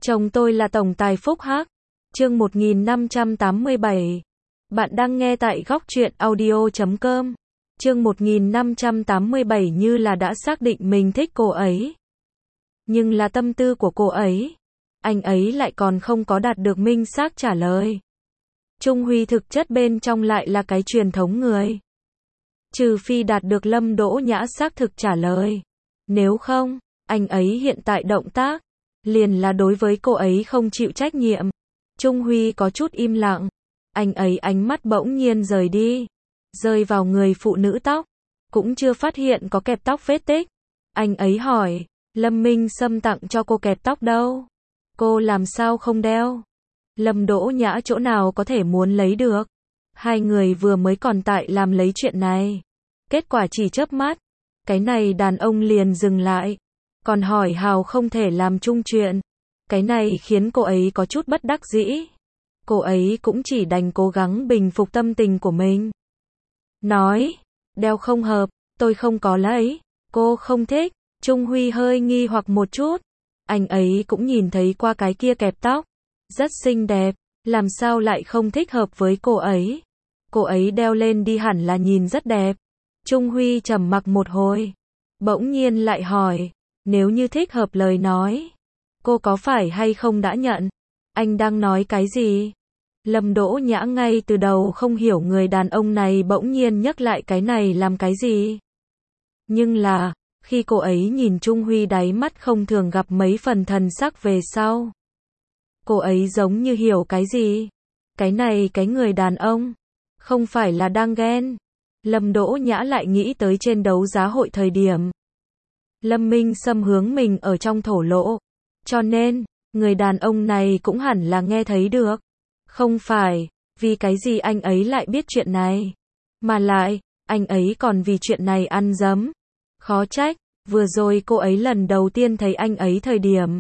Chồng tôi là tổng tài Phúc Hắc. Chương 1587. Bạn đang nghe tại góc truyện audio.com. Chương 1587 như là đã xác định mình thích cô ấy. Nhưng là tâm tư của cô ấy. Anh ấy lại còn không có đạt được minh xác trả lời. Trung Huy thực chất bên trong lại là cái truyền thống người. Trừ phi đạt được Lâm Đỗ Nhã xác thực trả lời. Nếu không, anh ấy hiện tại động tác liền là đối với cô ấy không chịu trách nhiệm. Trung Huy có chút im lặng. Anh ấy ánh mắt bỗng nhiên rời đi, rơi vào người phụ nữ tóc, cũng chưa phát hiện có kẹp tóc vết tích. Anh ấy hỏi, Lâm Minh Sâm tặng cho cô kẹp tóc đâu? Cô làm sao không đeo? Lâm Đỗ Nhã chỗ nào có thể muốn lấy được? Hai người vừa mới còn tại làm lấy chuyện này. Kết quả chỉ chớp mắt, cái này đàn ông liền dừng lại. Còn hỏi hào không thể làm chung chuyện. Cái này khiến cô ấy có chút bất đắc dĩ. Cô ấy cũng chỉ đành cố gắng bình phục tâm tình của mình. Nói, đeo không hợp, tôi không có lấy. Cô không thích. Trung Huy hơi nghi hoặc một chút. Anh ấy cũng nhìn thấy qua cái kia kẹp tóc. Rất xinh đẹp, làm sao lại không thích hợp với cô ấy. Cô ấy đeo lên đi hẳn là nhìn rất đẹp. Trung Huy trầm mặc một hồi. Bỗng nhiên lại hỏi, nếu như thích hợp lời nói, cô có phải hay không đã nhận? Anh đang nói cái gì? Lâm Đỗ Nhã ngay từ đầu không hiểu người đàn ông này bỗng nhiên nhắc lại cái này làm cái gì. Nhưng là, khi cô ấy nhìn Trung Huy đáy mắt không thường gặp mấy phần thần sắc về sau. Cô ấy giống như hiểu cái gì. Cái này cái người đàn ông, không phải là đang ghen. Lâm Đỗ Nhã lại nghĩ tới trên đấu giá hội thời điểm. Lâm Minh Sâm hướng mình ở trong thổ lộ. Cho nên, người đàn ông này cũng hẳn là nghe thấy được. Không phải, vì cái gì anh ấy lại biết chuyện này. Mà lại, anh ấy còn vì chuyện này ăn dấm. Khó trách, vừa rồi cô ấy lần đầu tiên thấy anh ấy thời điểm.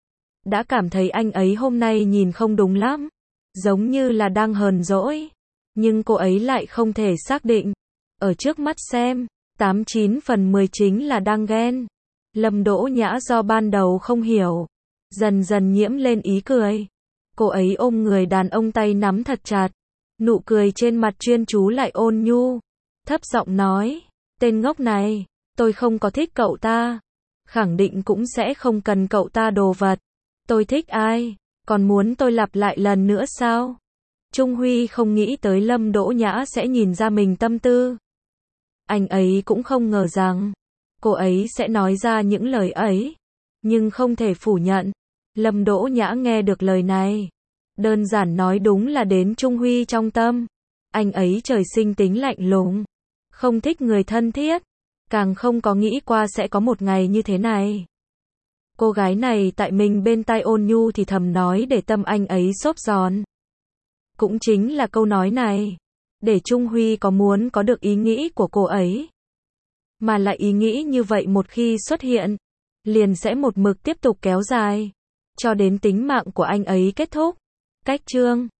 Đã cảm thấy anh ấy hôm nay nhìn không đúng lắm. Giống như là đang hờn dỗi. Nhưng cô ấy lại không thể xác định. Ở trước mắt xem, 89 phần 10 chính là đang ghen. Lâm Đỗ Nhã do ban đầu không hiểu, dần dần nhiễm lên ý cười. Cô ấy ôm người đàn ông tay nắm thật chặt. Nụ cười trên mặt chuyên chú lại ôn nhu. Thấp giọng nói, tên ngốc này, tôi không có thích cậu ta. Khẳng định cũng sẽ không cần cậu ta đồ vật. Tôi thích ai? Còn muốn tôi lặp lại lần nữa sao? Trung Huy không nghĩ tới Lâm Đỗ Nhã sẽ nhìn ra mình tâm tư. Anh ấy cũng không ngờ rằng cô ấy sẽ nói ra những lời ấy. Nhưng không thể phủ nhận. Lâm Đỗ Nhã nghe được lời này. Đơn giản nói đúng là đến Trung Huy trong tâm. Anh ấy trời sinh tính lạnh lùng. Không thích người thân thiết. Càng không có nghĩ qua sẽ có một ngày như thế này. Cô gái này tại mình bên tai ôn nhu thì thầm nói để tâm anh ấy xốp giòn. Cũng chính là câu nói này. Để Trung Huy có muốn có được ý nghĩ của cô ấy. Mà lại ý nghĩ như vậy một khi xuất hiện, liền sẽ một mực tiếp tục kéo dài. Cho đến tính mạng của anh ấy kết thúc. Cách chương